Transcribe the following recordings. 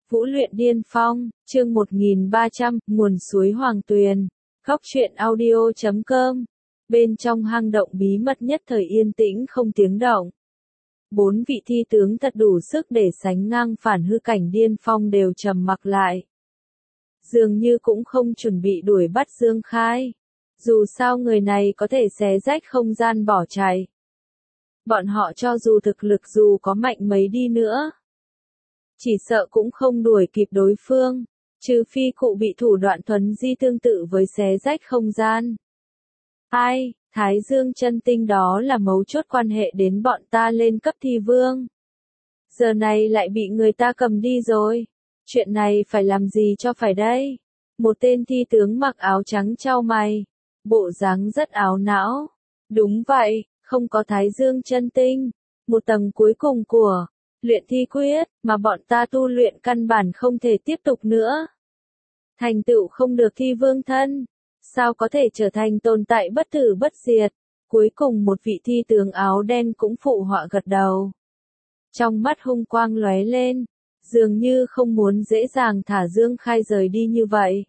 Vũ luyện điên phong, chương 1300, nguồn suối Hoàng Tuyền. Góc truyện audio.com. Bên trong hang động bí mật nhất thời yên tĩnh không tiếng động. 4 vị thi tướng thật đủ sức để sánh ngang phản hư cảnh điên phong đều trầm mặc lại. Dường như cũng không chuẩn bị đuổi bắt Dương Khai. Dù sao người này có thể xé rách không gian bỏ chạy. Bọn họ cho dù thực lực dù có mạnh mấy đi nữa, chỉ sợ cũng không đuổi kịp đối phương, trừ phi cụ bị thủ đoạn thuấn di tương tự với xé rách không gian. Ai, Thái Dương chân tinh đó là mấu chốt quan hệ đến bọn ta lên cấp thi vương. Giờ này lại bị người ta cầm đi rồi. Chuyện này phải làm gì cho phải đây? Một tên thi tướng mặc áo trắng chau mày, bộ dáng rất áo não. Đúng vậy, không có Thái Dương chân tinh, một tầng cuối cùng của luyện thi quyết, mà bọn ta tu luyện căn bản không thể tiếp tục nữa. Thành tựu không được thi vương thân, sao có thể trở thành tồn tại bất tử bất diệt. Cuối cùng một vị thi tướng áo đen cũng phụ họa gật đầu. Trong mắt hung quang lóe lên, dường như không muốn dễ dàng thả Dương Khai rời đi như vậy.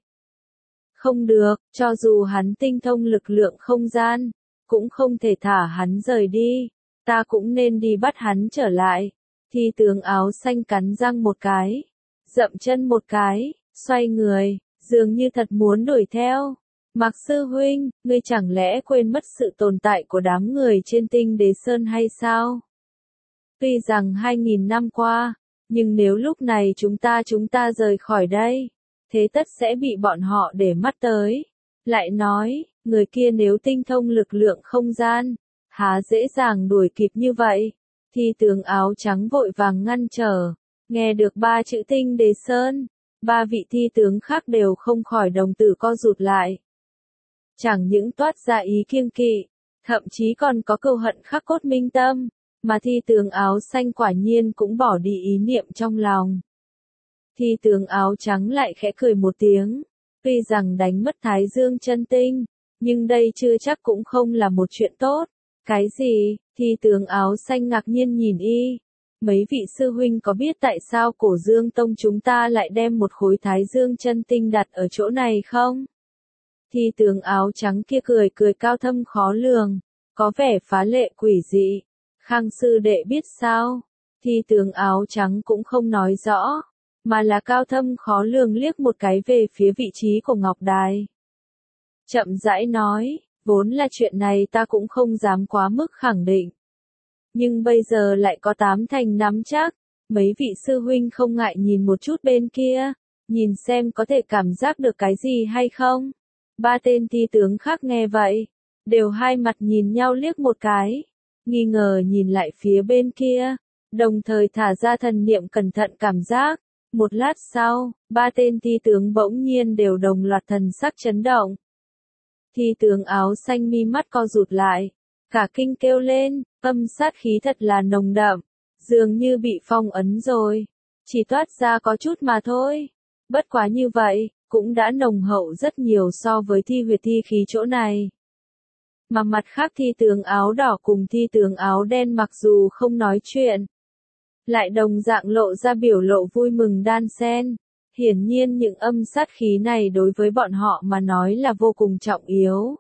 Không được, cho dù hắn tinh thông lực lượng không gian, cũng không thể thả hắn rời đi, ta cũng nên đi bắt hắn trở lại. Thi tướng áo xanh cắn răng một cái, dậm chân một cái, xoay người, dường như thật muốn đuổi theo. Mạc sư huynh, ngươi chẳng lẽ quên mất sự tồn tại của đám người trên Tinh Đế Sơn hay sao? Tuy rằng 2000 năm qua, nhưng nếu lúc này chúng ta rời khỏi đây, thế tất sẽ bị bọn họ để mắt tới. Lại nói, người kia nếu tinh thông lực lượng không gian, há dễ dàng đuổi kịp như vậy. Thi tướng áo trắng vội vàng ngăn trở, nghe được 3 chữ Tinh Đế Sơn, 3 vị thi tướng khác đều không khỏi đồng tử co rụt lại. Chẳng những toát ra ý kiêng kỵ, thậm chí còn có câu hận khắc cốt minh tâm, mà thi tướng áo xanh quả nhiên cũng bỏ đi ý niệm trong lòng. Thi tướng áo trắng lại khẽ cười một tiếng, tuy rằng đánh mất Thái Dương chân tinh, nhưng đây chưa chắc cũng không là một chuyện tốt. Cái gì? Thi tướng áo xanh ngạc nhiên nhìn y. Mấy vị sư huynh có biết tại sao Cổ Dương Tông chúng ta lại đem một khối Thái Dương chân tinh đặt ở chỗ này không? Thi tướng áo trắng kia cười cao thâm khó lường, có vẻ phá lệ quỷ dị. Khang sư đệ biết sao? Thi tướng áo trắng cũng không nói rõ, mà là cao thâm khó lường liếc một cái về phía vị trí của Ngọc Đài. Chậm rãi nói, vốn là chuyện này ta cũng không dám quá mức khẳng định. Nhưng bây giờ lại có 8 thành nắm chắc, mấy vị sư huynh không ngại nhìn một chút bên kia, nhìn xem có thể cảm giác được cái gì hay không. 3 tên thi tướng khác nghe vậy, đều hai mặt nhìn nhau liếc một cái, nghi ngờ nhìn lại phía bên kia, đồng thời thả ra thần niệm cẩn thận cảm giác. Một lát sau, 3 tên thi tướng bỗng nhiên đều đồng loạt thần sắc chấn động. Thi tướng áo xanh mi mắt co rụt lại, cả kinh kêu lên, âm sát khí thật là nồng đậm, dường như bị phong ấn rồi, chỉ toát ra có chút mà thôi. Bất quá như vậy, cũng đã nồng hậu rất nhiều so với thi huyệt thi khí chỗ này. Mà mặt khác thi tướng áo đỏ cùng thi tướng áo đen mặc dù không nói chuyện, lại đồng dạng lộ ra biểu lộ vui mừng đan xen. Hiển nhiên những âm sát khí này đối với bọn họ mà nói là vô cùng trọng yếu.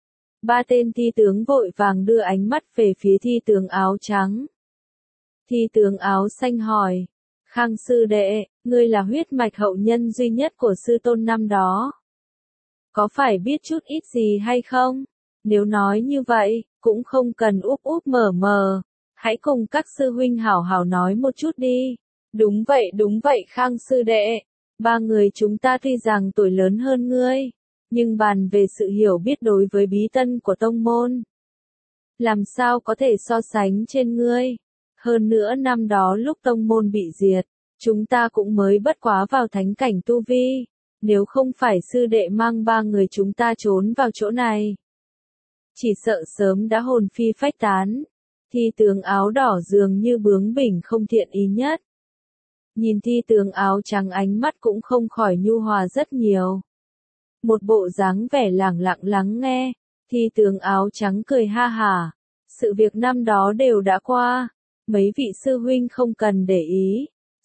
3 tên thi tướng vội vàng đưa ánh mắt về phía thi tướng áo trắng. Thi tướng áo xanh hỏi, Khang sư đệ, ngươi là huyết mạch hậu nhân duy nhất của sư tôn năm đó. Có phải biết chút ít gì hay không? Nếu nói như vậy, cũng không cần úp mở mờ. Hãy cùng các sư huynh hảo hảo nói một chút đi. Đúng vậy Khang sư đệ. 3 người chúng ta tuy rằng tuổi lớn hơn ngươi, nhưng bàn về sự hiểu biết đối với bí tân của tông môn, làm sao có thể so sánh trên ngươi. Hơn nữa năm đó lúc tông môn bị diệt, chúng ta cũng mới bất quá vào thánh cảnh tu vi, nếu không phải sư đệ mang 3 người chúng ta trốn vào chỗ này, chỉ sợ sớm đã hồn phi phách tán. Thi tướng áo đỏ dường như bướng bỉnh không thiện ý nhất. Nhìn thi tướng áo trắng ánh mắt cũng không khỏi nhu hòa rất nhiều. Một bộ dáng vẻ lẳng lặng lắng nghe, thi tướng áo trắng cười ha hả. Sự việc năm đó đều đã qua, mấy vị sư huynh không cần để ý.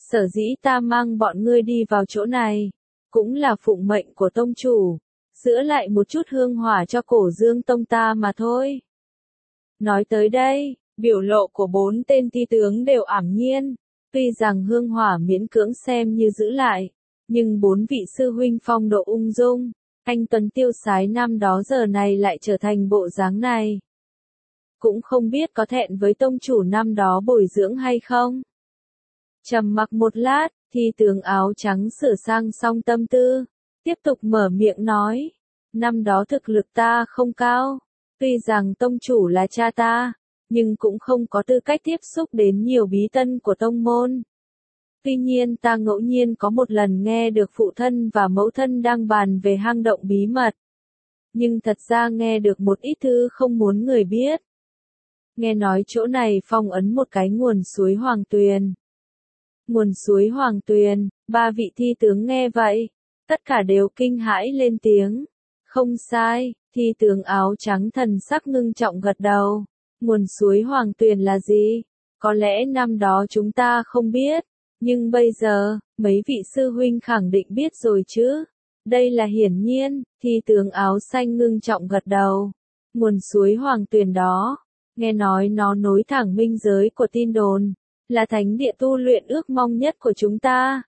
Sở dĩ ta mang bọn ngươi đi vào chỗ này, cũng là phụng mệnh của tông chủ, giữ lại một chút hương hỏa cho Cổ Dương tông ta mà thôi. Nói tới đây, biểu lộ của 4 tên ti tướng đều ảm nhiên, tuy rằng hương hỏa miễn cưỡng xem như giữ lại, nhưng 4 vị sư huynh phong độ ung dung, anh tuấn tiêu sái năm đó giờ này lại trở thành bộ dáng này. Cũng không biết có thẹn với tông chủ năm đó bồi dưỡng hay không. Trầm mặc một lát, thi tướng áo trắng sửa sang xong tâm tư, tiếp tục mở miệng nói, năm đó thực lực ta không cao, tuy rằng tông chủ là cha ta, nhưng cũng không có tư cách tiếp xúc đến nhiều bí tân của tông môn. Tuy nhiên ta ngẫu nhiên có một lần nghe được phụ thân và mẫu thân đang bàn về hang động bí mật. Nhưng thật ra nghe được một ít thứ không muốn người biết. Nghe nói chỗ này phong ấn một cái nguồn suối Hoàng Tuyền. Nguồn suối Hoàng Tuyền, 3 vị thi tướng nghe vậy, tất cả đều kinh hãi lên tiếng. Không sai, thi tướng áo trắng thần sắc ngưng trọng gật đầu. Nguồn suối Hoàng Tuyền là gì? Có lẽ năm đó chúng ta không biết, nhưng bây giờ, mấy vị sư huynh khẳng định biết rồi chứ. Đây là hiển nhiên, thi tướng áo xanh ngưng trọng gật đầu. Nguồn suối Hoàng Tuyền đó, nghe nói nó nối thẳng minh giới của tin đồn, là thánh địa tu luyện ước mong nhất của chúng ta.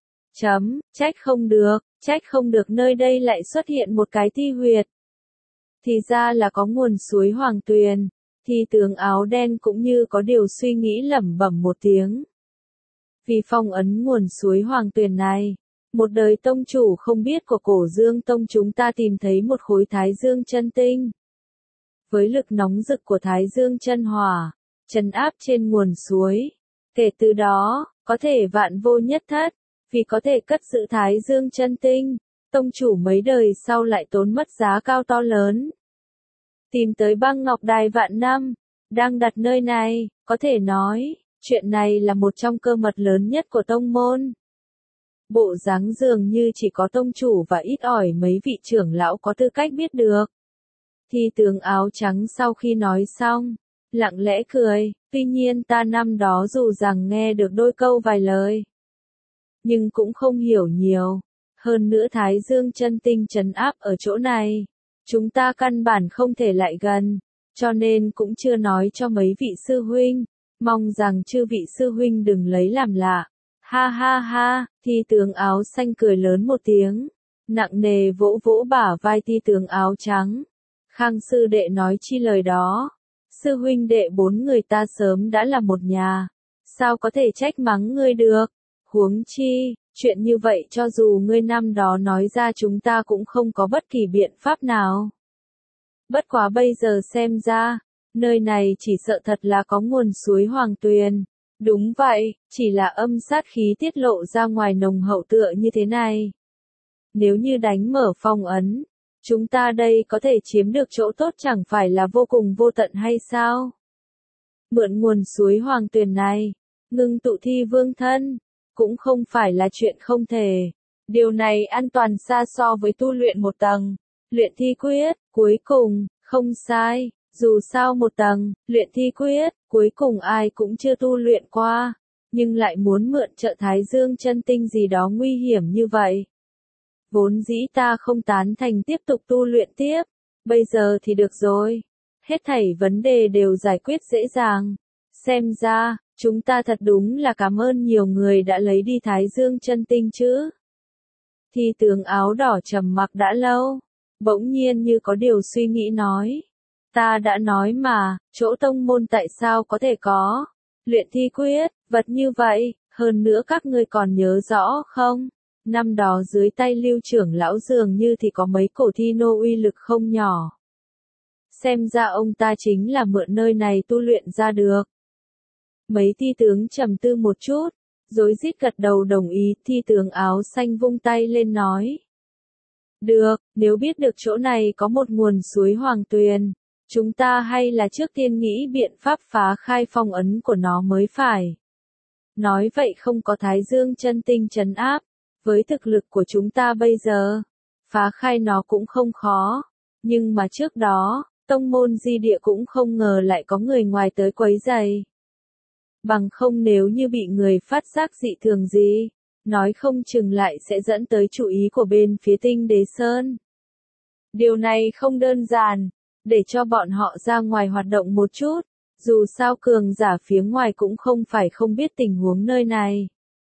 Trách không được nơi đây lại xuất hiện một cái thi huyệt. Thì ra là có nguồn suối Hoàng Tuyền, thi tướng áo đen cũng như có điều suy nghĩ lẩm bẩm một tiếng. Vì phong ấn nguồn suối Hoàng Tuyền này, một đời tông chủ không biết của Cổ Dương tông chúng ta tìm thấy một khối Thái Dương chân tinh. Với lực nóng rực của Thái Dương chân hỏa, trấn áp trên nguồn suối, kể từ đó, có thể vạn vô nhất thất, vì có thể cất giữ Thái Dương chân tinh, tông chủ mấy đời sau lại tốn mất giá cao to lớn. Tìm tới băng ngọc đài vạn năm, đang đặt nơi này, có thể nói, chuyện này là một trong cơ mật lớn nhất của tông môn. Bộ dáng dường như chỉ có tông chủ và ít ỏi mấy vị trưởng lão có tư cách biết được. Thi tướng áo trắng sau khi nói xong, lặng lẽ cười, tuy nhiên ta năm đó dù rằng nghe được đôi câu vài lời, nhưng cũng không hiểu nhiều. Hơn nữa Thái Dương chân tinh trấn áp ở chỗ này, chúng ta căn bản không thể lại gần, cho nên cũng chưa nói cho mấy vị sư huynh, mong rằng chư vị sư huynh đừng lấy làm lạ. Ha ha ha, thi tướng áo xanh cười lớn một tiếng, nặng nề vỗ vỗ bả vai thi tướng áo trắng. Khang sư đệ nói chi lời đó, sư huynh đệ 4 người ta sớm đã là một nhà, sao có thể trách mắng ngươi được, huống chi, chuyện như vậy cho dù ngươi năm đó nói ra chúng ta cũng không có bất kỳ biện pháp nào. Bất quá bây giờ xem ra, nơi này chỉ sợ thật là có nguồn suối Hoàng Tuyền. Đúng vậy, chỉ là âm sát khí tiết lộ ra ngoài nồng hậu tựa như thế này. Nếu như đánh mở phong ấn, chúng ta đây có thể chiếm được chỗ tốt chẳng phải là vô cùng vô tận hay sao? Mượn nguồn suối Hoàng Tuyền này, ngưng tụ thi vương thân, cũng không phải là chuyện không thể. Điều này an toàn xa so với tu luyện một tầng, luyện thi quyết, cuối cùng, không sai. Dù sao một tầng, luyện thi quyết, cuối cùng ai cũng chưa tu luyện qua, nhưng lại muốn mượn trợ Thái Dương chân tinh gì đó nguy hiểm như vậy. Vốn dĩ ta không tán thành tiếp tục tu luyện tiếp, bây giờ thì được rồi. Hết thảy vấn đề đều giải quyết dễ dàng. Xem ra, chúng ta thật đúng là cảm ơn nhiều người đã lấy đi Thái Dương chân tinh chứ. Thi tướng áo đỏ trầm mặc đã lâu, bỗng nhiên như có điều suy nghĩ nói. Ta đã nói mà, chỗ tông môn tại sao có thể có luyện thi quyết, vật như vậy, hơn nữa các ngươi còn nhớ rõ không? Năm đó dưới tay Lưu trưởng lão dường như thì có mấy cổ thi nô uy lực không nhỏ. Xem ra ông ta chính là mượn nơi này tu luyện ra được. Mấy thi tướng trầm tư một chút, rối rít gật đầu đồng ý, thi tướng áo xanh vung tay lên nói. Được, nếu biết được chỗ này có một nguồn suối Hoàng Tuyền, chúng ta hay là trước tiên nghĩ biện pháp phá khai phong ấn của nó mới phải. Nói vậy không có Thái Dương chân tinh trấn áp, với thực lực của chúng ta bây giờ, phá khai nó cũng không khó, nhưng mà trước đó, tông môn Di Địa cũng không ngờ lại có người ngoài tới quấy rầy. Bằng không nếu như bị người phát giác dị thường gì, nói không chừng lại sẽ dẫn tới chú ý của bên phía Tinh Đế Sơn. Điều này không đơn giản, để cho bọn họ ra ngoài hoạt động một chút, dù sao cường giả phía ngoài cũng không phải không biết tình huống nơi này.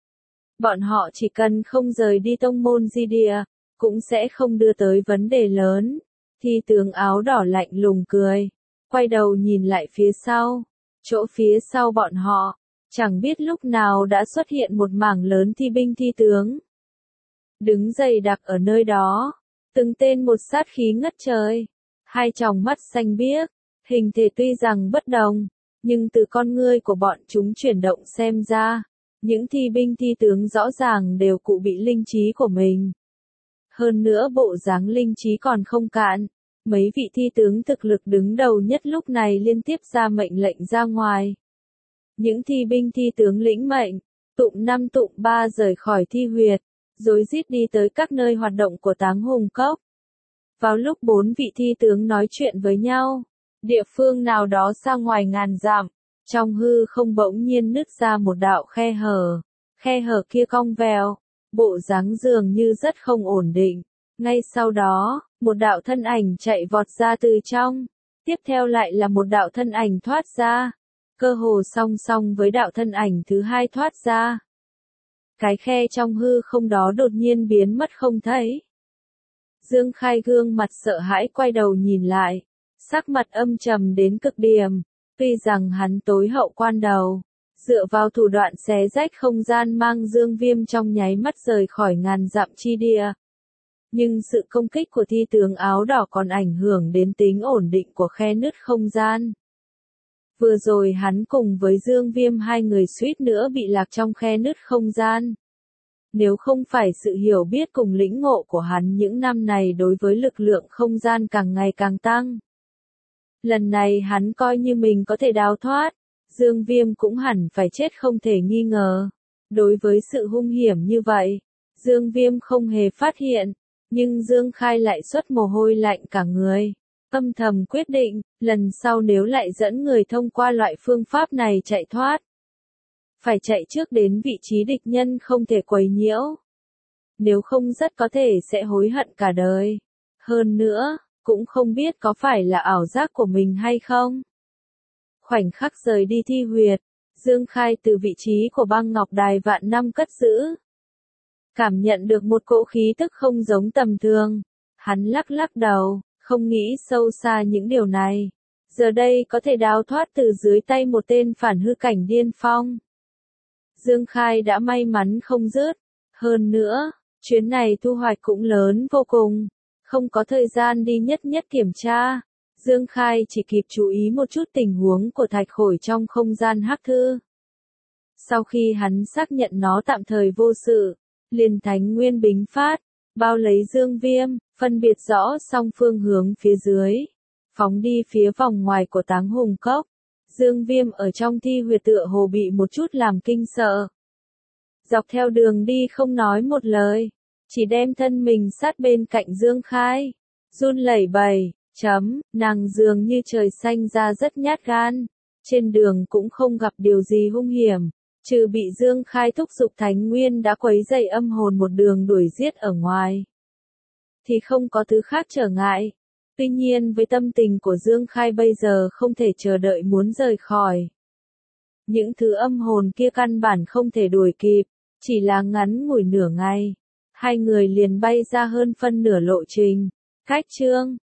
Bọn họ chỉ cần không rời đi tông môn di địa, cũng sẽ không đưa tới vấn đề lớn. Thi tướng áo đỏ lạnh lùng cười, quay đầu nhìn lại phía sau, chỗ phía sau bọn họ, chẳng biết lúc nào đã xuất hiện một mảng lớn thi binh thi tướng. Đứng dày đặc ở nơi đó, từng tên một sát khí ngất trời, hai tròng mắt xanh biếc, hình thể tuy rằng bất đồng, nhưng từ con ngươi của bọn chúng chuyển động xem ra, những thi binh thi tướng rõ ràng đều cụ bị linh trí của mình. Hơn nữa bộ dáng linh trí còn không cạn, mấy vị thi tướng thực lực đứng đầu nhất lúc này liên tiếp ra mệnh lệnh ra ngoài. Những thi binh thi tướng lĩnh mệnh, tụng 5 tụng 3 rời khỏi thi huyệt, rối rít đi tới các nơi hoạt động của Táng Hùng Cốc. Vào lúc 4 vị thi tướng nói chuyện với nhau, địa phương nào đó xa ngoài ngàn dặm, trong hư không bỗng nhiên nứt ra một đạo khe hở kia cong vèo, bộ dáng dường như rất không ổn định. Ngay sau đó, một đạo thân ảnh chạy vọt ra từ trong, tiếp theo lại là một đạo thân ảnh thoát ra, cơ hồ song song với đạo thân ảnh thứ hai thoát ra. Cái khe trong hư không đó đột nhiên biến mất không thấy. Dương Khai gương mặt sợ hãi quay đầu nhìn lại, sắc mặt âm trầm đến cực điểm, tuy rằng hắn tối hậu quan đầu, dựa vào thủ đoạn xé rách không gian mang Dương Viêm trong nháy mắt rời khỏi ngàn dặm chi địa. Nhưng sự công kích của thi tướng áo đỏ còn ảnh hưởng đến tính ổn định của khe nứt không gian. Vừa rồi hắn cùng với Dương Viêm hai người suýt nữa bị lạc trong khe nứt không gian. Nếu không phải sự hiểu biết cùng lĩnh ngộ của hắn những năm này đối với lực lượng không gian càng ngày càng tăng. Lần này hắn coi như mình có thể đào thoát, Dương Viêm cũng hẳn phải chết không thể nghi ngờ. Đối với sự hung hiểm như vậy, Dương Viêm không hề phát hiện, nhưng Dương Khai lại xuất mồ hôi lạnh cả người. Âm thầm quyết định, lần sau nếu lại dẫn người thông qua loại phương pháp này chạy thoát, phải chạy trước đến vị trí địch nhân không thể quấy nhiễu. Nếu không rất có thể sẽ hối hận cả đời. Hơn nữa, cũng không biết có phải là ảo giác của mình hay không. Khoảnh khắc rời đi thi huyệt, Dương Khai từ vị trí của băng ngọc đài vạn năm cất giữ. Cảm nhận được một cỗ khí tức không giống tầm thường. Hắn lắc lắc đầu, không nghĩ sâu xa những điều này. Giờ đây có thể đào thoát từ dưới tay một tên phản hư cảnh điên phong. Dương Khai đã may mắn không dứt. Hơn nữa, chuyến này thu hoạch cũng lớn vô cùng. Không có thời gian đi nhất nhất kiểm tra. Dương Khai chỉ kịp chú ý một chút tình huống của thạch khổi trong không gian hắc thư. Sau khi hắn xác nhận nó tạm thời vô sự, liền thánh nguyên bính phát, bao lấy Dương Viêm, phân biệt rõ song phương hướng phía dưới, phóng đi phía vòng ngoài của Táng Hùng Cốc. Dương Viêm ở trong thi huyệt tựa hồ bị một chút làm kinh sợ. Dọc theo đường đi không nói một lời, chỉ đem thân mình sát bên cạnh Dương Khai, run lẩy bẩy, nàng dường như trời xanh ra rất nhát gan, trên đường cũng không gặp điều gì hung hiểm, trừ bị Dương Khai thúc giục thánh nguyên đã quấy rầy âm hồn một đường đuổi giết ở ngoài. Thì không có thứ khác trở ngại. Tuy nhiên với tâm tình của Dương Khai bây giờ không thể chờ đợi muốn rời khỏi. Những thứ âm hồn kia căn bản không thể đuổi kịp, chỉ là ngắn ngủi nửa ngày. Hai người liền bay ra hơn phân nửa lộ trình. Cách chương